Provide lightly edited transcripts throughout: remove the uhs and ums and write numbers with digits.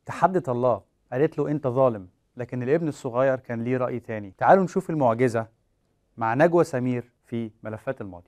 تحدت الله، قالت له أنت ظالم، لكن الابن الصغير كان ليه رأي تاني. تعالوا نشوف المعجزة مع نجوى سمير في ملفات الماضي.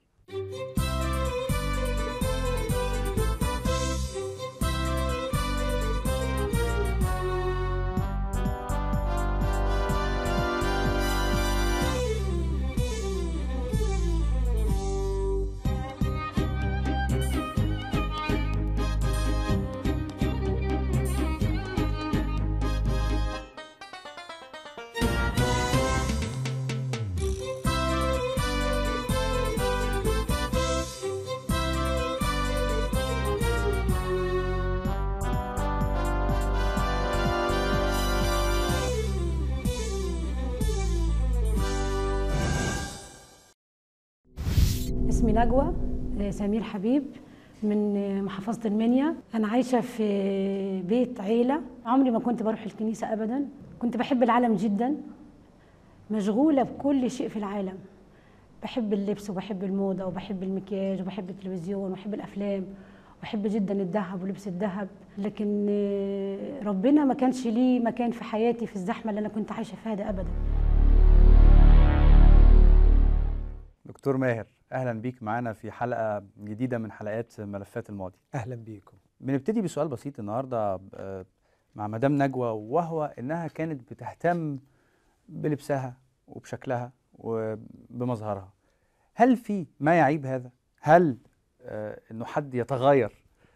اسمي نجوى سمير حبيب من محافظة المنيا. أنا عايشة في بيت عيلة. عمري ما كنت بروح الكنيسة أبدا. كنت بحب العالم جدا، مشغولة بكل شيء في العالم. بحب اللبس وبحب الموضة وبحب المكياج وبحب التلفزيون وبحب الأفلام وبحب جدا الذهب ولبس الذهب. لكن ربنا ما كانش ليه مكان في حياتي في الزحمة اللي أنا كنت عايشة فيها ده أبدا. دكتور ماهر، أهلا بيك معانا في حلقة جديدة من حلقات ملفات الماضي. أهلا بيكم. بنبتدي بسؤال بسيط النهاردة مع مدام نجوى، وهو إنها كانت بتهتم بلبسها وبشكلها وبمظهرها. هل في ما يعيب هذا؟ هل إنه حد يتغير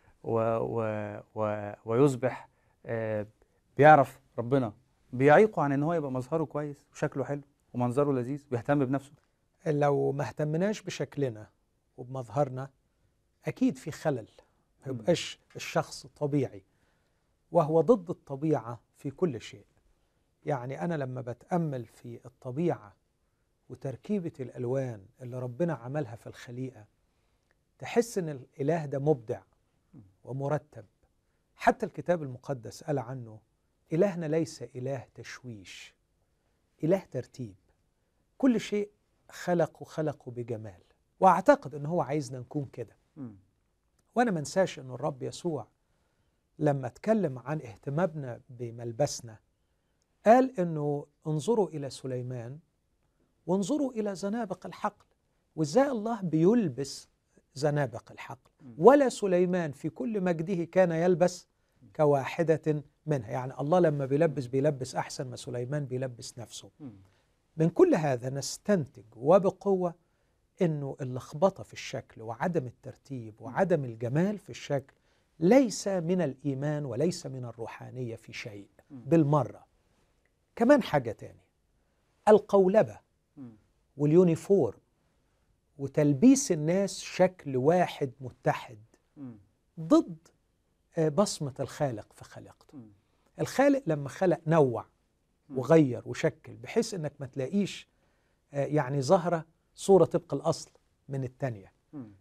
ويصبح بيعرف ربنا بيعيقه عن إن هو يبقى مظهره كويس وشكله حلو ومنظره لذيذ ويهتم بنفسه؟ لو ما اهتمناش بشكلنا وبمظهرنا أكيد في خلل، ما يبقاش الشخص طبيعي، وهو ضد الطبيعة في كل شيء. يعني أنا لما بتأمل في الطبيعة وتركيبة الألوان اللي ربنا عملها في الخليقة، تحس إن الإله ده مبدع ومرتب. حتى الكتاب المقدس قال عنه: إلهنا ليس إله تشويش، إله ترتيب. كل شيء خلقه بجمال، وأعتقد أنه هو عايزنا نكون كده. وأنا منساش أنه الرب يسوع لما اتكلم عن اهتمامنا بملبسنا قال أنه انظروا إلى سليمان وانظروا إلى زنابق الحقل، وإزاي الله بيلبس زنابق الحقل. ولا سليمان في كل مجده كان يلبس كواحدة منها. يعني الله لما بيلبس أحسن ما سليمان بيلبس نفسه. من كل هذا نستنتج وبقوة أنه اللخبطة في الشكل وعدم الترتيب وعدم الجمال في الشكل ليس من الإيمان وليس من الروحانية في شيء بالمرة. كمان حاجة تاني، القولبة واليونيفورم وتلبيس الناس شكل واحد متحد ضد بصمة الخالق في خلقته. الخالق لما خلق نوع وغير وشكل بحيث انك ما تلاقيش يعني ظاهرة صورة طبق الأصل من التانية.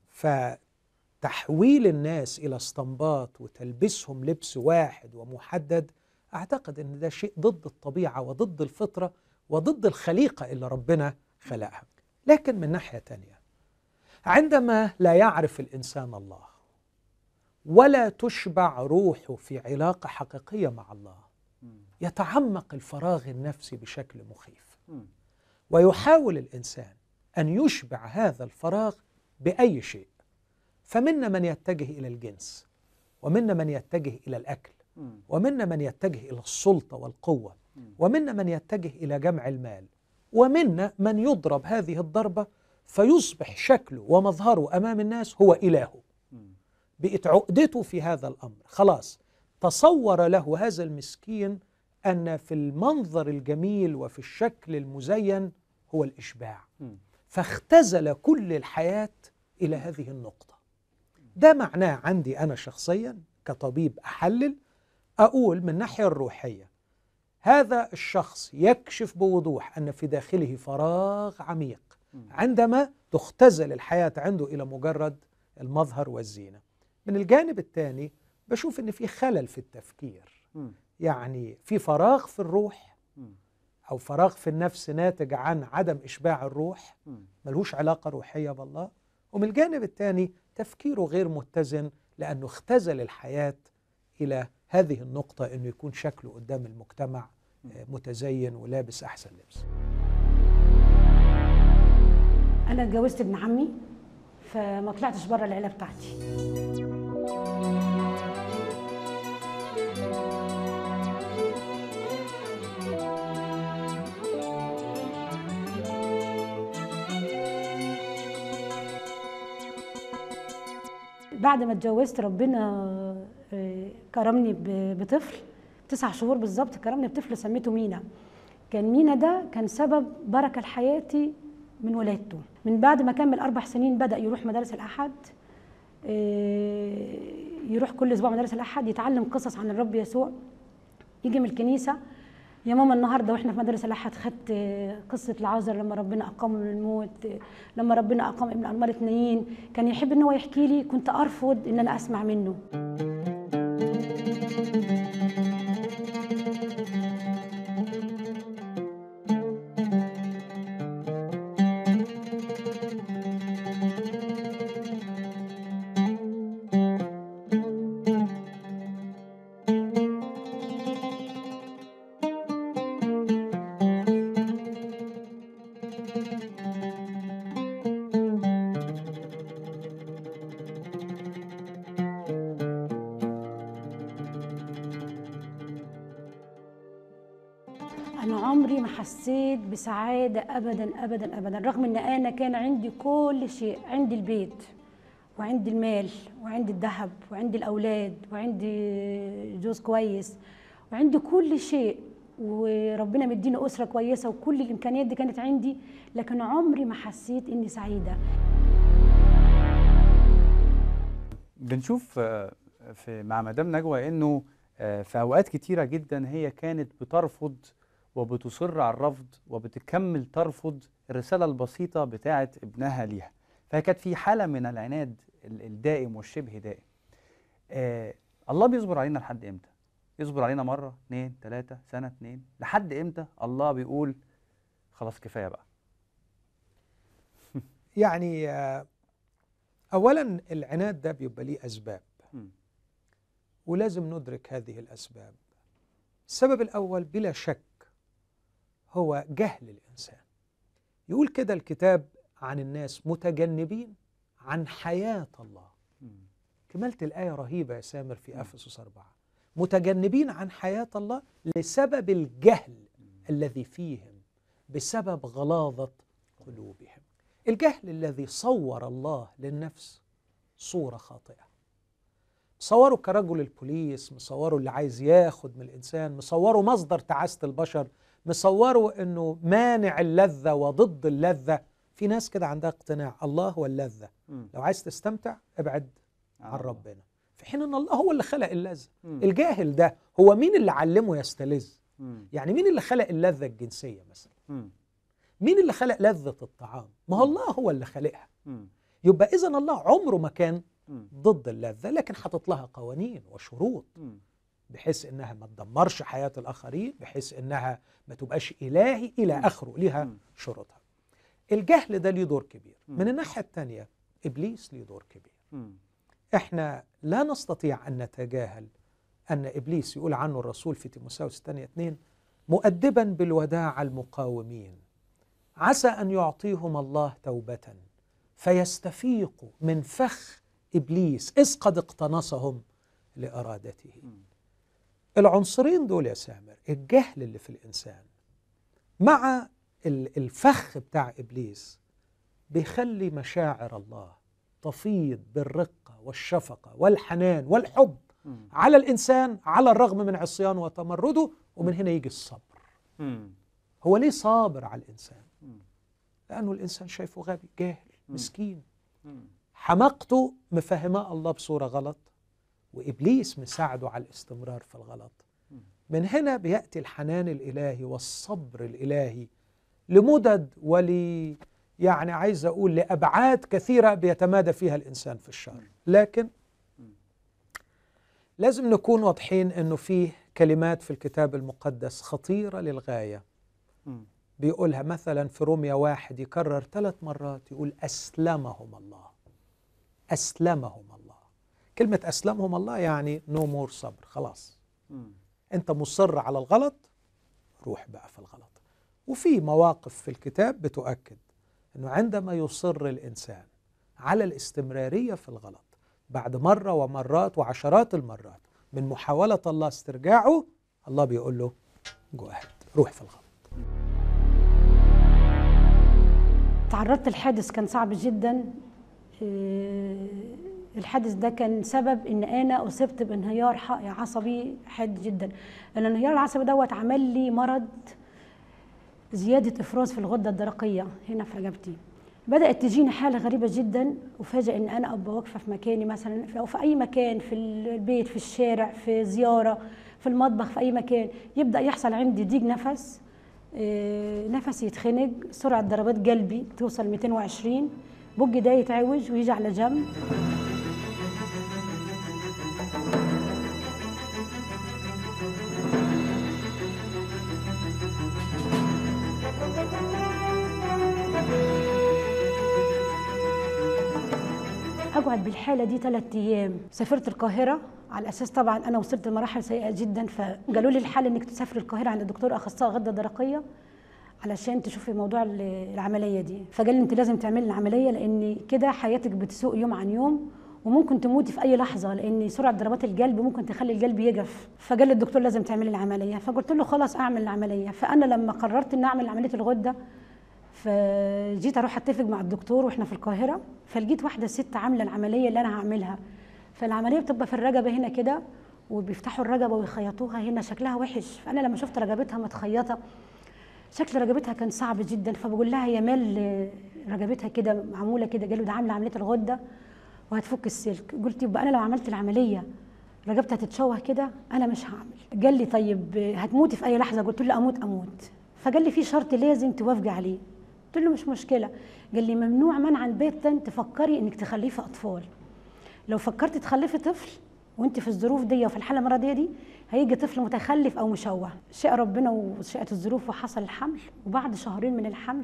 فتحويل الناس إلى اسطمبات وتلبسهم لبس واحد ومحدد، أعتقد أن ده شيء ضد الطبيعة وضد الفطرة وضد الخليقة اللي ربنا خلقها. لكن من ناحية تانية، عندما لا يعرف الإنسان الله ولا تشبع روحه في علاقة حقيقية مع الله، يتعمق الفراغ النفسي بشكل مخيف. ويحاول الإنسان أن يشبع هذا الفراغ بأي شيء. فمنا من يتجه إلى الجنس، ومنا من يتجه إلى الأكل، ومنا من يتجه إلى السلطة والقوة، ومنا من يتجه إلى جمع المال، ومنا من يضرب هذه الضربة فيصبح شكله ومظهره أمام الناس هو إلهه. بقت عقدته في هذا الأمر. خلاص تصور له هذا المسكين أن في المنظر الجميل وفي الشكل المزين هو الإشباع، فاختزل كل الحياة إلى هذه النقطة. ده معناه عندي أنا شخصيا كطبيب أحلل أقول من الناحية الروحية هذا الشخص يكشف بوضوح أن في داخله فراغ عميق عندما تختزل الحياة عنده إلى مجرد المظهر والزينة. من الجانب الثاني بشوف أن في خلل في التفكير، يعني في فراغ في الروح أو فراغ في النفس ناتج عن عدم إشباع الروح، ملهوش علاقة روحية بالله. ومن الجانب الثاني تفكيره غير متزن لأنه اختزل الحياة إلى هذه النقطة إنه يكون شكله قدام المجتمع متزين ولابس أحسن لبس. انا اتجوزت ابن عمي، فما طلعتش بره العيله بتاعتي. بعد ما اتجوزت ربنا كرمني بطفل 9 شهور بالظبط، كرمني بطفل سميته مينا. كان مينا ده كان سبب بركه لحياتي من ولادته. من بعد ما كمل 4 سنين بدأ يروح مدارس الأحد، يروح كل أسبوع مدارس الأحد يتعلم قصص عن الرب يسوع. يجي من الكنيسة، يا ماما النهارده واحنا في مدارس الأحد خدت قصة العازر لما ربنا أقامه من الموت، لما ربنا أقام ابن أنمار 2. كان يحب إن هو يحكي لي، كنت أرفض إن أنا أسمع منه. أنا عمري ما حسيت بسعادة أبداً أبداً أبداً، رغم إن أنا كان عندي كل شيء، عندي البيت وعندي المال وعندي الذهب وعندي الأولاد وعندي جوز كويس وعندي كل شيء، وربنا مديني أسرة كويسة وكل الإمكانيات دي كانت عندي، لكن عمري ما حسيت إني سعيدة. بنشوف مع مدام نجوى إنه في أوقات كتيرة جدا هي كانت بترفض وبتصر على الرفض وبتكمل ترفض الرسالة البسيطة بتاعة ابنها ليها، فهي كانت في حالة من العناد الدائم والشبه دائم. الله بيصبر علينا لحد إمتى؟ يصبر علينا مرة 2 3 سنة 2، لحد إمتى الله بيقول خلاص كفاية بقى؟ يعني أولا العناد ده بيبقى ليه أسباب، ولازم ندرك هذه الأسباب. السبب الأول بلا شك هو جهل الإنسان. يقول كده الكتاب عن الناس متجنبين عن حياة الله. كملت الآية رهيبة يا سامر في أفسس 4، متجنبين عن حياة الله لسبب الجهل الذي فيهم بسبب غلاظة قلوبهم. الجهل الذي صور الله للنفس صورة خاطئة، مصوره كرجل البوليس، مصوره اللي عايز ياخد من الإنسان، مصوره مصدر تعاسة البشر، مصوره أنه مانع اللذة وضد اللذة. في ناس كده عندها اقتناع الله هو اللذة، لو عايز تستمتع ابعد عن ربنا، في حين أن الله هو اللي خلق اللذة. الجاهل ده هو مين اللي علمه يستلذ؟ يعني مين اللي خلق اللذة الجنسية مثلا؟ مين اللي خلق لذة الطعام؟ ما هو الله هو اللي خلقها. يبقى إذن الله عمره ما كان ضد اللذة، لكن حاطط لها قوانين وشروط بحيث إنها ما تدمرش حياة الآخرين، بحيث إنها ما تبقاش إلهي إلى آخره، لها شروطها. الجهل ده ليه دور كبير. من الناحية الثانية إبليس ليه دور كبير. إحنا لا نستطيع أن نتجاهل أن إبليس يقول عنه الرسول في تيموثاوس 2:2 مؤدبا بالوداع المقاومين عسى أن يعطيهم الله توبة فيستفيقوا من فخ إبليس إذ قد اقتنصهم لإرادته. العنصرين دول يا سامر، الجهل اللي في الإنسان مع الفخ بتاع إبليس، بيخلي مشاعر الله تفيض بالرقة والشفقة والحنان والحب على الإنسان على الرغم من عصيانه وتمرده. ومن هنا يجي الصبر. هو ليه صابر على الإنسان؟ لأنه الإنسان شايفه غبي جاهل مسكين، حماقته مفهماه الله بصورة غلط، وإبليس مساعده على الاستمرار في الغلط. من هنا بيأتي الحنان الإلهي والصبر الإلهي لمدد يعني عايز أقول لأبعاد كثيرة بيتمادى فيها الإنسان في الشر. لكن لازم نكون واضحين أنه فيه كلمات في الكتاب المقدس خطيرة للغاية. بيقولها مثلا في روميا 1 يكرر 3 مرات، يقول أسلمهم الله. أسلمهم الله. كلمة أسلمهم الله يعني نو مور صبر، خلاص أنت مصر على الغلط، روح بقى في الغلط. وفي مواقف في الكتاب بتؤكد أنه عندما يصر الإنسان على الاستمرارية في الغلط بعد مرة ومرات وعشرات المرات من محاولة الله استرجاعه، الله بيقول له جو أهد، روح في الغلط. تعرضت لحادث كان صعب جدا. الحادث ده كان سبب ان انا اصبت بانهيار عصبي حاد جدا. الانهيار العصبي دوت عمل لي مرض زياده افراز في الغده الدرقيه هنا في رقبتي. بدات تجيني حاله غريبه جدا، وفاجئ ان انا ابقى واقفه في مكاني مثلا او في اي مكان، في البيت، في الشارع، في زياره، في المطبخ، في اي مكان، يبدا يحصل عندي ضيق نفس، نفسي يتخنق، سرعه ضربات قلبي توصل 220، بقي ده يتعوج ويجي على جنب. اقعد بالحاله دي 3 ايام. سافرت القاهره على اساس طبعا انا وصلت لمراحل سيئه جدا، فقالوا لي الحل انك تسافري القاهره عند الدكتور اخصائي غده درقيه علشان تشوفي موضوع العمليه دي. فقال لي انت لازم تعملي العمليه لان كده حياتك بتسوء يوم عن يوم وممكن تموتي في اي لحظه، لان سرعه ضربات القلب ممكن تخلي القلب يجف. فقال لي الدكتور لازم تعملي العمليه. فقلت له خلاص اعمل العمليه. فانا لما قررت ان اعمل عمليه الغده فجيت اروح اتفق مع الدكتور واحنا في القاهره، فلقيت واحده ست عامله العمليه اللي انا هعملها. فالعمليه بتبقى في الرقبه هنا كده، وبيفتحوا الرقبه ويخيطوها هنا، شكلها وحش. فانا لما شفت رقبتها متخيطه شكل رقبتها كان صعب جدا، فبقول لها هي مال رقبتها كده معموله كده؟ قالوا ده عامله عمليه الغده وهتفك السلك. قلت يبقى انا لو عملت العمليه رقبتها تتشوه كده انا مش هعمل. قال لي طيب هتموتي في اي لحظه؟ قلت له اموت. فقال لي في شرط لازم توافقي عليه. قلت له مش مشكله. قال لي ممنوع منعا باتا تفكري انك تخلفي اطفال. لو فكرتي تخلفي طفل وانت في الظروف دي وفي الحاله المرضيه دي هيجي طفل متخلف او مشوه. شاء ربنا وشاءت الظروف وحصل الحمل، وبعد 2 شهور من الحمل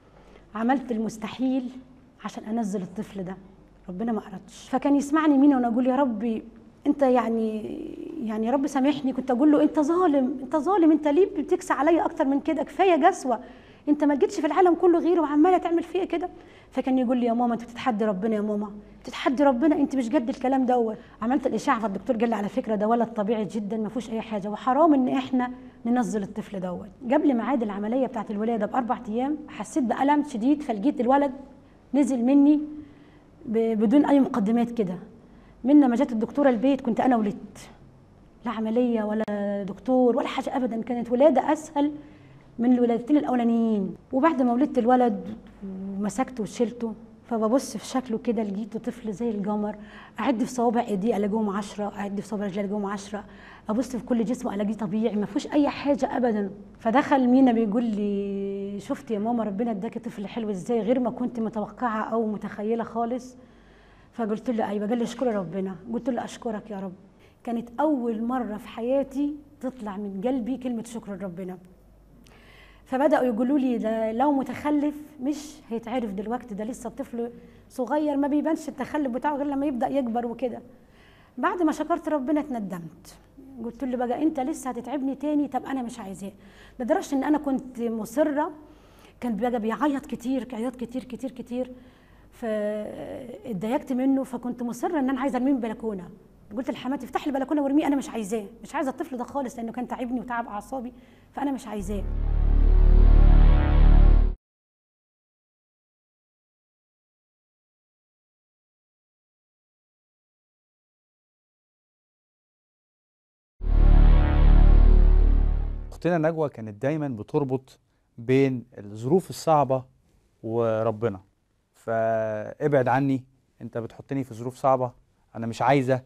عملت المستحيل عشان انزل الطفل ده. ربنا ما اردش. فكان يسمعني مين وانا اقول يا ربي انت يعني يا رب سامحني. كنت اقول له انت ظالم، انت ليه بتكسى عليا اكتر من كده؟ كفايه قسوه، انت ما لقيتش في العالم كله غيره وعماله تعمل فيا كده. فكان يقول لي يا ماما انت بتتحدي ربنا، يا ماما بتتحدي ربنا، انت مش قد الكلام دوت. عملت الاشاعه فالدكتور قال لي على فكره ده ولد طبيعي جدا ما فيهوش اي حاجه، وحرام ان احنا ننزل الطفل دوت. قبل ميعاد العمليه بتاعه الولاده ب4 ايام حسيت بالم شديد، فلقيت الولد نزل مني بدون اي مقدمات كده. من ما جت الدكتوره البيت كنت انا ولدت، لا عمليه ولا دكتور ولا حاجه ابدا، كانت ولاده اسهل من الولادتين الاولانيين. وبعد ما ولدت الولد ومسكته وشلته فببص في شكله كده لقيته طفل زي القمر. اعد في صوابع ايديه الاقيهم 10، اعد في صوابع رجلي الاقيهم 10، ابص في كل جسمه الاقيه طبيعي ما فيهوش اي حاجه ابدا. فدخل مينا بيقول لي شفت يا ماما ربنا اداكي طفل حلو ازاي غير ما كنت متوقعه او متخيله خالص. فقلت له ايوه. قال لي اشكري ربنا. قلت له اشكرك يا رب. كانت اول مره في حياتي تطلع من قلبي كلمه شكر لربنا. فبداوا يقولوا لي ده لو متخلف مش هيتعرف دلوقتي، ده لسه طفل صغير ما بيبانش التخلف بتاعه غير لما يبدا يكبر وكده. بعد ما شكرت ربنا اتندمت، قلت له بقى انت لسه هتتعبني تاني؟ طب انا مش عايزاه. لدرجه ان انا كنت مصره، كان بقى بيعيط كتير عياط كتير كتير كتير، فاتضايقت منه. فكنت مصره ان انا عايزه ارميه من البلكونه. قلت لحماتي افتح لي البلكونه وارميه، انا مش عايزاه، مش عايزه الطفل ده خالص لانه كان تعبني وتعب اعصابي، فانا مش عايزاه. اختنا نجوى كانت دايما بتربط بين الظروف الصعبة وربنا. فابعد عني، انت بتحطني في ظروف صعبة، انا مش عايزة.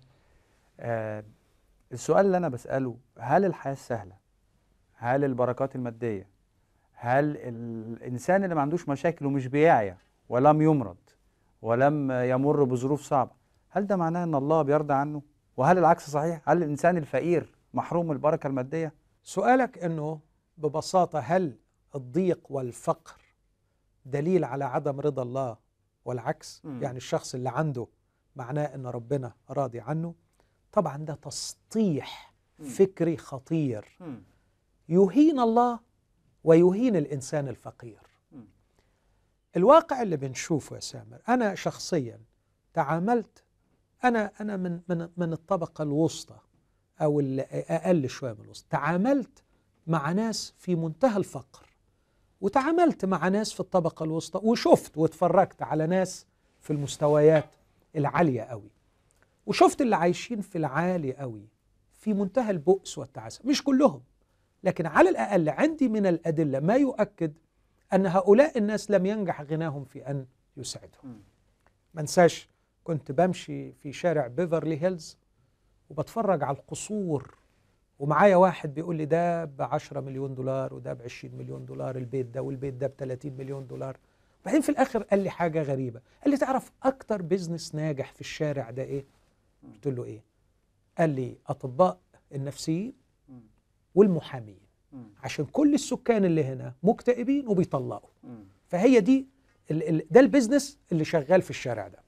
السؤال اللي انا بسأله، هل الحياة السهلة، هل البركات المادية، هل الانسان اللي ما عندوش مشاكل ومش بيعيا ولم يمرض ولم يمر بظروف صعبة، هل ده معناه ان الله بيرضى عنه؟ وهل العكس صحيح؟ هل الانسان الفقير محروم البركة المادية؟ سؤالك انه ببساطة هل الضيق والفقر دليل على عدم رضا الله والعكس؟ يعني الشخص اللي عنده معناه ان ربنا راضي عنه؟ طبعا ده تسطيح فكري خطير يهين الله ويهين الإنسان الفقير. الواقع اللي بنشوفه يا سامر، أنا شخصيا تعاملت، أنا من الطبقة الوسطى أو الأقل شوية من الوسط، تعاملت مع ناس في منتهى الفقر، وتعاملت مع ناس في الطبقة الوسطى، وشفت واتفرجت على ناس في المستويات العالية قوي، وشفت اللي عايشين في العالي قوي في منتهى البؤس والتعاسة. مش كلهم، لكن على الأقل عندي من الأدلة ما يؤكد أن هؤلاء الناس لم ينجح غناهم في أن يسعدهم. ما انساش كنت بمشي في شارع بيفرلي هيلز وبتفرج على القصور، ومعايا واحد بيقول لي ده ب10 مليون دولار وده ب20 مليون دولار البيت ده، والبيت ده ب30 مليون دولار. بعدين في الآخر قال لي حاجة غريبة، قال لي تعرف أكتر بيزنس ناجح في الشارع ده إيه؟ قلت له إيه؟ قال لي أطباء النفسيين والمحامين، عشان كل السكان اللي هنا مكتئبين وبيطلقوا، فهي دي ده البيزنس اللي شغال في الشارع ده.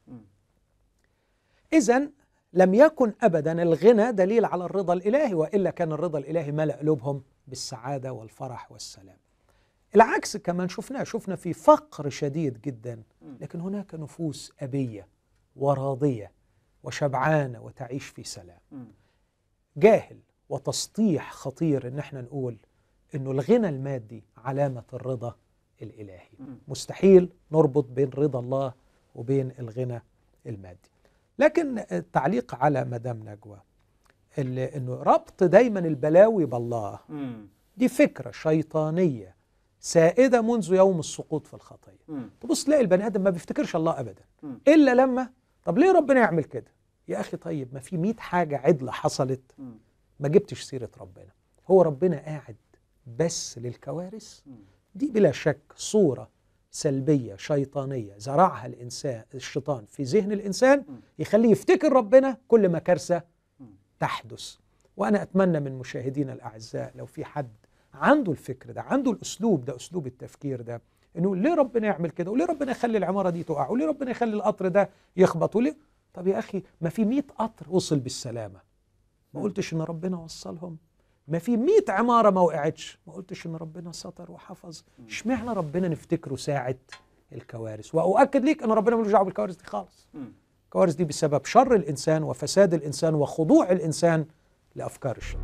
إذن لم يكن أبدا الغنى دليل على الرضا الإلهي، وإلا كان الرضا الإلهي ملأ قلوبهم بالسعادة والفرح والسلام. العكس كمان شفنا في فقر شديد جدا، لكن هناك نفوس أبية وراضية وشبعانة وتعيش في سلام. جاهل وتسطيح خطير إن احنا نقول إنه الغنى المادي علامة الرضا الإلهي. مستحيل نربط بين رضا الله وبين الغنى المادي. لكن التعليق على مدام نجوى إنه ربط دايما البلاوي بالله، دي فكرة شيطانية سائدة منذ يوم السقوط في الخطية. تبص تلاقي البني آدم ما بيفتكرش الله أبدا إلا لما، طب ليه ربنا يعمل كده؟ يا أخي طيب ما في 100 حاجة عدلة حصلت ما جبتش سيرة ربنا. هو ربنا قاعد بس للكوارث؟ دي بلا شك صورة سلبية شيطانية زرعها الشيطان في ذهن الإنسان، يخليه يفتكر ربنا كل ما كارثة تحدث. وأنا أتمنى من مشاهدينا الأعزاء لو في حد عنده الفكر ده، عنده الأسلوب ده، أسلوب التفكير ده، إنه ليه ربنا يعمل كده؟ وليه ربنا يخلي العمارة دي تقع؟ وليه ربنا يخلي القطر ده يخبط؟ وليه؟ طب يا أخي ما في 100 قطر وصل بالسلامة، ما قلتش إن ربنا وصلهم؟ ما في 100 عمارة ما وقعتش، ما قلتش إن ربنا ستر وحفظ؟ اشمعنى ربنا نفتكره ساعة الكوارث؟ وأؤكد ليك أن ربنا ملوش دعوة بالكوارث دي خالص. الكوارث دي بسبب شر الإنسان وفساد الإنسان وخضوع الإنسان لأفكار الشر.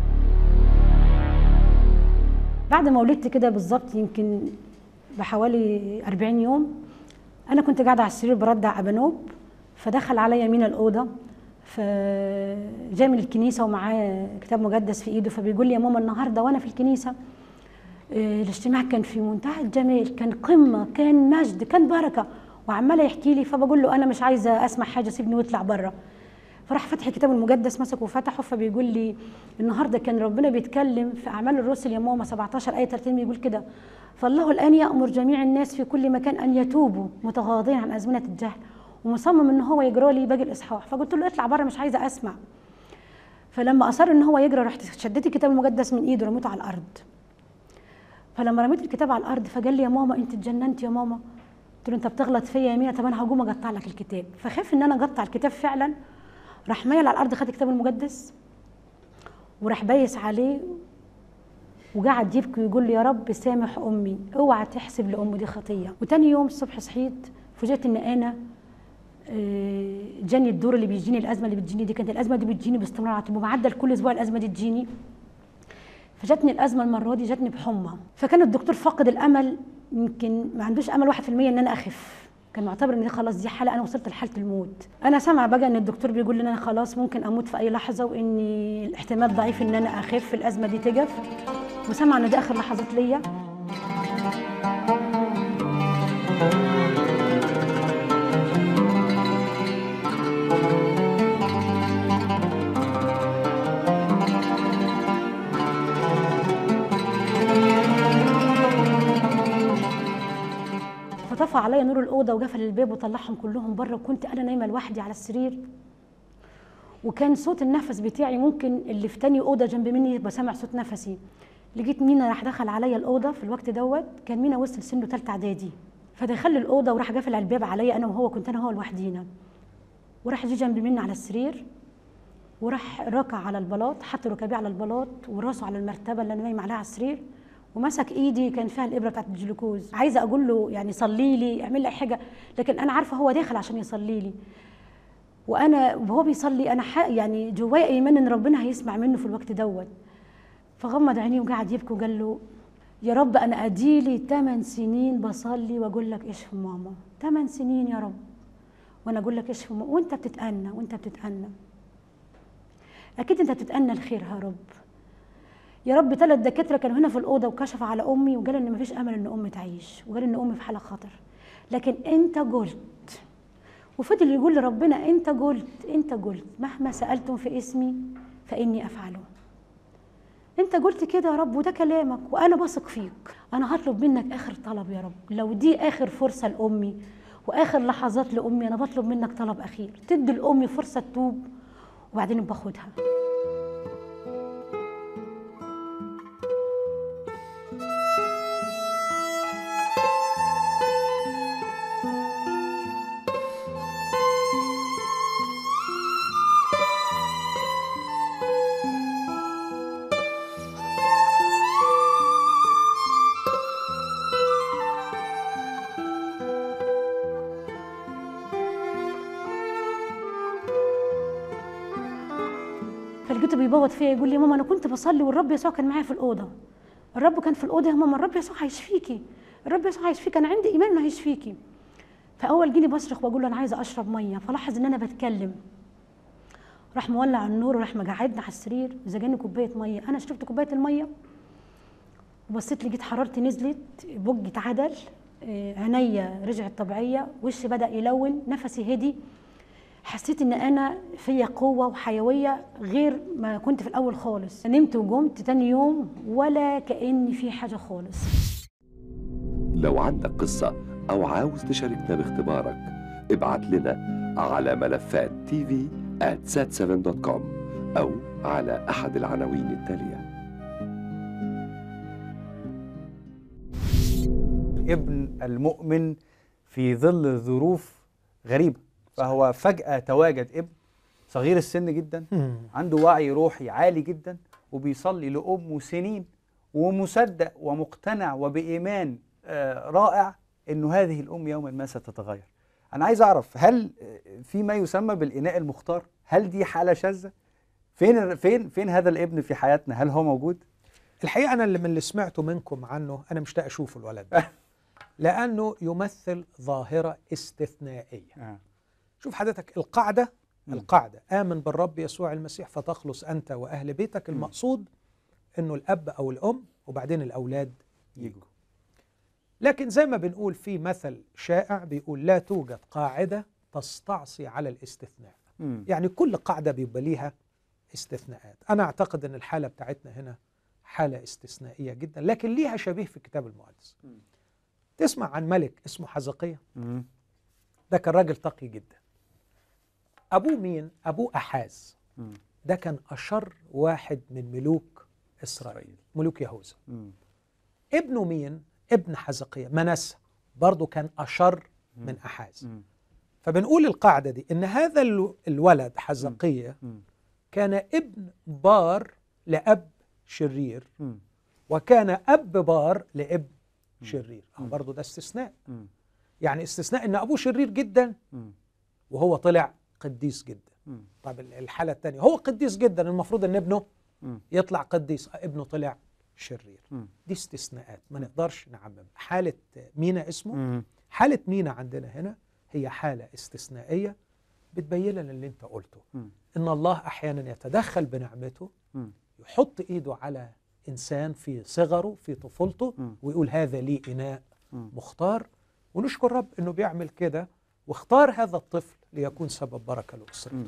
بعد ما ولدت كده بالظبط يمكن بحوالي 40 يوم، أنا كنت قاعدة على السرير بردع أبانوب، فدخل عليا مينا الأوضة، فجاء من الكنيسة ومعاه كتاب مقدس في إيده، فبيقول لي يا ماما النهاردة وأنا في الكنيسة الاجتماع كان في منتهى الجمال، كان قمة، كان مجد، كان بركة، وعمالة يحكي لي. فبقول له أنا مش عايزة أسمع حاجة، سيبني واطلع بره. فراح فتح الكتاب المقدس مسكه وفتحه، فبيقول لي النهارده كان ربنا بيتكلم في أعمال الرسل يا ماما 17 آية 30 بيقول كده: فالله الآن يأمر جميع الناس في كل مكان أن يتوبوا متغاضين عن أزمنة الجهل، ومصمم ان هو يقرا لي باقي الاصحاح. فقلت له اطلع بره مش عايزه اسمع. فلما اصر ان هو يقرا رحت شديت الكتاب المقدس من ايده رميته على الارض. فلما رميت الكتاب على الارض فقال لي يا ماما انت اتجننت يا ماما. قلت له انت بتغلط فيا يا مينا، طب انا هقوم اقطع لك الكتاب. فخاف ان انا اقطع الكتاب فعلا، راح مايل على الارض خد الكتاب المقدس وراح بايس عليه وقعد يبكي ويقول لي يا رب سامح امي، اوعى تحسب لامي دي خطيه. وتاني يوم الصبح صحيت فوجئت ان انا جاني الدور اللي بيجيني، الازمه اللي بتجيني دي كانت الازمه دي بتجيني باستمرار على طول، بمعدل كل اسبوع الازمه دي تجيني. فجاتني الازمه المره دي جاتني بحمى، فكان الدكتور فاقد الامل، يمكن ما عندوش امل 1% ان انا اخف، كان معتبر ان دي خلاص دي حاله انا وصلت لحاله الموت. انا سامعه بقى ان الدكتور بيقول لي ان انا خلاص ممكن اموت في اي لحظه، وان الاحتمال ضعيف ان انا اخف، الازمه دي تجف، وسامعه ان دي اخر لحظات ليا. فطفى عليا نور الاوضه وقفل الباب وطلعهم كلهم بره، وكنت انا نايمه لوحدي على السرير، وكان صوت النفس بتاعي ممكن اللي في تاني اوضه جنب مني يبقى سامع صوت نفسي. لقيت مينا راح دخل عليا الاوضه في الوقت دوت، كان مينا وصل سنه 3 اعدادي، فدخل لي الاوضه وراح قافل على الباب عليا انا وهو، كنت انا وهو لوحدينا، وراح جه جنب مني على السرير وراح ركع على البلاط، حط ركبيه على البلاط وراسه على المرتبه اللي انا نايمه عليها على السرير، ومسك ايدي كان فيها الابره بتاعت الجلوكوز. عايزه اقول له يعني صلي لي، اعمل لي اي حاجه، لكن انا عارفه هو داخل عشان يصلي لي، وانا وهو بيصلي انا يعني جوايا ايمان ان ربنا هيسمع منه في الوقت دوت. فغمض عينيه وقعد يبكي وقال له يا رب انا اديلي 8 سنين بصلي واقول لك اشف ماما، 8 سنين يا رب وانا اقول لك اشف ماما، وانت بتتأنى وانت بتتأنى، اكيد انت بتتأنى الخير يا رب. يا رب 3 دكاتره كانوا هنا في الاوضه وكشفوا على امي وقالوا ان مفيش امل ان امي تعيش، وقالوا ان امي في حاله خطر، لكن انت قلت، وفضل يقول لربنا انت قلت انت قلت مهما سالتم في اسمي فاني افعله. انت قلت كده يا رب وده كلامك وانا بثق فيك. انا هطلب منك اخر طلب يا رب، لو دي اخر فرصه لامي واخر لحظات لامي، انا بطلب منك طلب اخير، تدي لامي فرصه تتوب وبعدين باخدها. فلقيته بيبوط فيا يقول لي ماما انا كنت بصلي والرب يسوع كان معايا في الاوضه. الرب كان في الاوضه يا ماما، الرب يسوع هيشفيكي، الرب يسوع هيشفيكي، انا عندي ايمان انه هيشفيكي. فاول جيني بصرخ واقول له انا عايزه اشرب ميه، فلاحظ ان انا بتكلم، راح مولع النور وراح مقعدنا على السرير وزجاني كوبايه ميه. انا شربت كوبايه الميه وبصيت لقيت حرارتي نزلت، بوجي اتعدل، عينيا رجعت طبيعيه، وشي بدا يلون، نفسي هدي، حسيت ان انا فيا قوه وحيويه غير ما كنت في الاول خالص. نمت وقمت تاني يوم ولا كأني في حاجه خالص. لو عندك قصه او عاوز تشاركنا باختبارك ابعت لنا على ملفات tv@sat7.com او على احد العناوين التاليه. ابن المؤمن في ظل ظروف غريبة، فهو فجأة تواجد ابن صغير السن جدا، عنده وعي روحي عالي جدا، وبيصلي لأمه سنين، ومصدق ومقتنع وبإيمان رائع إنه هذه الأم يوما ما ستتغير. أنا عايز أعرف هل في ما يسمى بالإناء المختار؟ هل دي حالة شاذة؟ فين هذا الابن في حياتنا؟ هل هو موجود؟ الحقيقة أنا من اللي سمعته منكم عنه أنا مشتاق أشوف الولد ده لأنه يمثل ظاهرة استثنائية. شوف حضرتك القاعدة آمن بالرب يسوع المسيح فتخلص أنت وأهل بيتك. المقصود أنه الأب أو الأم وبعدين الأولاد يجوا. لكن زي ما بنقول في مثل شائع بيقول لا توجد قاعدة تستعصي على الاستثناء. يعني كل قاعدة بيبقى ليها استثناءات. أنا أعتقد أن الحالة بتاعتنا هنا حالة استثنائية جدا، لكن ليها شبيه في الكتاب المقدس. تسمع عن ملك اسمه حزقية؟ ده كان راجل تقي جدا. أبوه مين؟ أبوه أحاز. ده كان أشر واحد من ملوك إسرائيل، ملوك يهوذا. ابنه مين؟ ابن حزقية منسى، برضه كان أشر من أحاز. فبنقول القاعدة دي إن هذا الولد حزقية كان ابن بار لأب شرير، وكان أب بار لأب شرير. برضه ده استثناء. يعني استثناء إن أبوه شرير جدا وهو طلع قديس جدا. طب الحالة الثانية هو قديس جدا، المفروض إن ابنه يطلع قديس، ابنه طلع شرير. دي استثناءات ما نقدرش نعمم. حالة مينا اسمه حالة مينا عندنا هنا هي حالة استثنائية بتبين لنا اللي انت قلته، إن الله أحيانا يتدخل بنعمته، يحط إيده على إنسان في صغره في طفولته ويقول هذا لي إناء مختار، ونشكر رب إنه بيعمل كده واختار هذا الطفل ليكون سبب بركة لأسرته.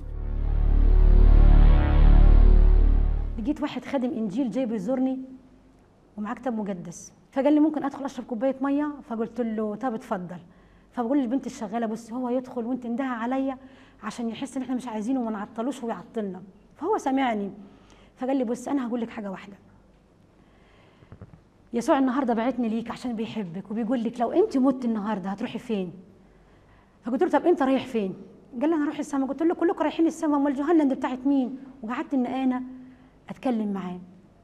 لقيت واحد خادم إنجيل جاي بيزورني ومعاه كتاب مقدس، فقال لي ممكن أدخل أشرب كوباية مية؟ فقلت له طب اتفضل. فبقول للبنت الشغالة بص هو يدخل وانت اندهى عليا عشان يحس ان احنا مش عايزينه وما نعطلوش ويعطلنا. فهو سمعني فقال لي بص انا هقول لك حاجة واحدة، يسوع النهارده بعتني ليك عشان بيحبك وبيقول لك لو انت مت النهارده هتروحي فين؟ فقلت له طب انت رايح فين؟ قال لي انا هروح السما. قلت له كلكم رايحين السما، امال جهنم دي بتاعت مين؟ وقعدت ان انا اتكلم معاه.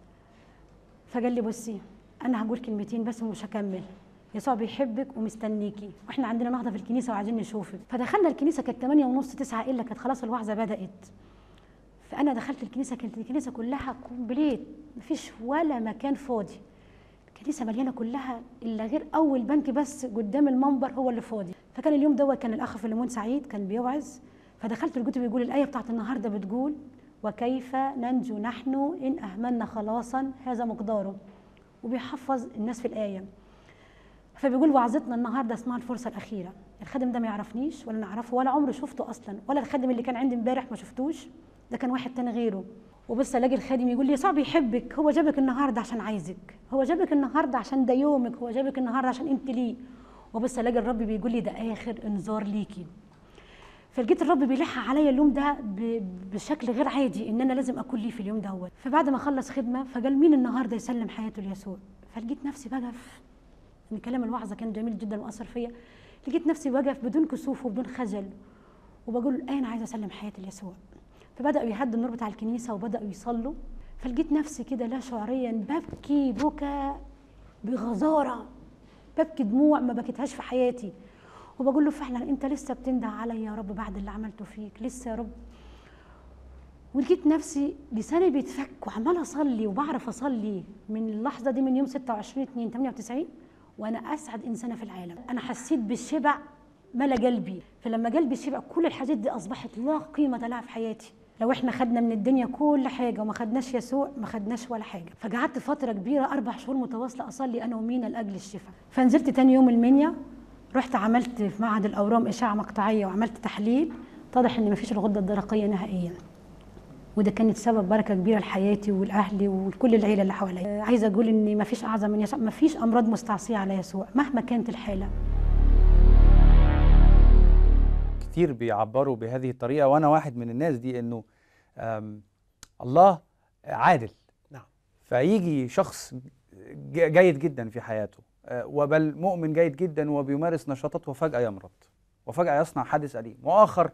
فقال لي بصي انا هقول كلمتين بس ومش هكمل، يسوع بيحبك ومستنيكي، واحنا عندنا نهضه في الكنيسه وعايزين نشوفك. فدخلنا الكنيسه كانت 8:30 9 الا كانت خلاص الوعظه بدات. فانا دخلت الكنيسه كانت الكنيسه كلها كومبليت، مفيش ولا مكان فاضي، الكنيسه مليانه كلها الا غير اول بنك بس قدام المنبر هو اللي فاضي. فكان اليوم دوت كان الاخ فيلمون سعيد كان بيوعظ، فدخلت الكتب بيقول الايه بتاعت النهارده بتقول وكيف ننجو نحن ان اهملنا خلاصا هذا مقداره، وبيحفظ الناس في الايه. فبيقول وعظتنا النهارده اسمها الفرصه الاخيره. الخادم ده ما يعرفنيش ولا نعرفه ولا عمري شفته اصلا، ولا الخادم اللي كان عندي امبارح ما شفتوش، ده كان واحد تاني غيره. وبس الاقي الخادم يقول لي يسوع بيحبك، هو جابك النهارده عشان عايزك، هو جابك النهارده عشان ده يومك، هو جابك النهارده عشان انت ليه. وبس الاقي الرب بيقول لي ده اخر انذار ليكي. فلقيت الرب بيلح عليا اليوم ده بشكل غير عادي ان انا لازم اكون ليه في اليوم دوت. فبعد ما خلص خدمه فقال مين النهارده يسلم حياته ليسوع؟ فلقيت نفسي بقف، ان كلام الوعظه كان جميل جدا واثر فيا، لقيت نفسي بقف بدون كسوف وبدون خجل وبقول انا عايزه اسلم حياتي ليسوع. فبداوا يهدوا النور بتاع الكنيسه وبداوا يصلوا، فلقيت نفسي كده لا شعوريا ببكي بكى بغزاره، ببكي دموع ما بكيتهاش في حياتي، وبقول له فعلا انت لسه بتنده عليا يا رب بعد اللي عملته فيك، لسه يا رب. ولقيت نفسي لساني بيتفك وعماله اصلي وبعرف اصلي من اللحظه دي من يوم 26/2/98 وانا اسعد انسانه في العالم. انا حسيت بالشبع ملا قلبي، فلما قلبي شبع كل الحاجات دي اصبحت لا قيمه لها في حياتي. لو احنا خدنا من الدنيا كل حاجه وما خدناش يسوع ما خدناش ولا حاجه. فقعدت فتره كبيره 4 شهور متواصله اصلي انا ومينا لاجل الشفاء. فنزلت تاني يوم المنيا، رحت عملت في معهد الاورام اشعه مقطعيه وعملت تحليل، اتضح ان مفيش الغده الدرقيه نهائيا، وده كانت سبب بركه كبيره لحياتي ولاهلي وكل العيله اللي حواليا. عايزه اقول ان مفيش اعظم من يسوع، مفيش امراض مستعصيه على يسوع مهما كانت الحاله. كتير بيعبروا بهذه الطريقه وانا واحد من الناس دي، انه الله عادل. نعم. فيجي شخص جيد جدا في حياته وبل مؤمن جيد جدا وبيمارس نشاطات وفجاه يمرض وفجاه يصنع حادث أليم، واخر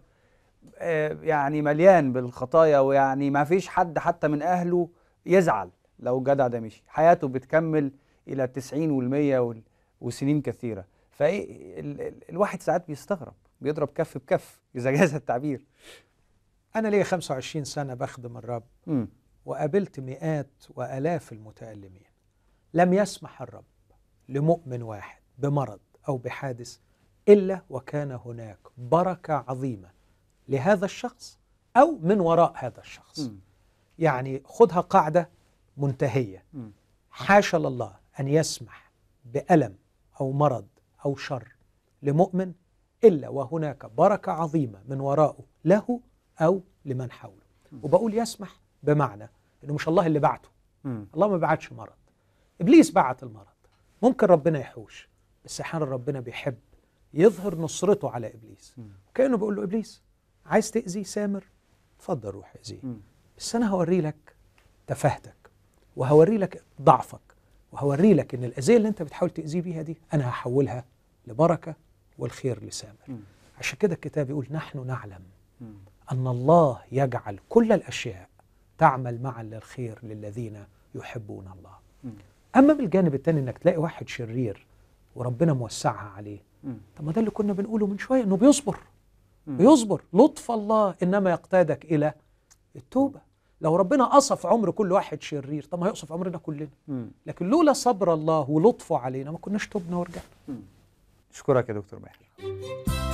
يعني مليان بالخطايا، ويعني ما فيش حد حتى من أهله يزعل لو جدع ده مشي، حياته بتكمل إلى 90 و100 وسنين كثيرة. فالواحد ساعات بيستغرب، بيضرب كف بكف إذا جاز التعبير. أنا ليا 25 سنة بخدم الرب وقابلت مئات وآلاف المتألمين. لم يسمح الرب لمؤمن واحد بمرض أو بحادث إلا وكان هناك بركة عظيمة لهذا الشخص أو من وراء هذا الشخص. يعني خدها قاعدة منتهية، حاشا لله أن يسمح بألم أو مرض أو شر لمؤمن إلا وهناك بركة عظيمة من وراءه له أو لمن حوله. وبقول يسمح بمعنى إنه مش الله اللي بعته، الله ما بعتش مرض، إبليس بعت المرض. ممكن ربنا يحوش، بس أحيانا ربنا بيحب يظهر نصرته على إبليس، وكأنه بيقول له إبليس عايز تأذي سامر؟ اتفضل روح أذيه، بس أنا هوري لك تفاهتك وهوري لك ضعفك وهوري لك إن الأذية اللي أنت بتحاول تأذيه بيها دي أنا هحولها لبركة والخير لسامر. عشان كده الكتاب يقول نحن نعلم أن الله يجعل كل الأشياء تعمل معا للخير للذين يحبون الله. أما بالجانب الثاني إنك تلاقي واحد شرير وربنا موسعها عليه، طب ما ده اللي كنا بنقوله من شوية، إنه بيصبر. لطف الله إنما يقتادك إلى التوبة. لو ربنا قصف عمر كل واحد شرير، طب ما هيقصف عمرنا كلنا. لكن لولا صبر الله ولطفه علينا ما كناش تبنا ورجعنا. أشكرك يا دكتور ماهر.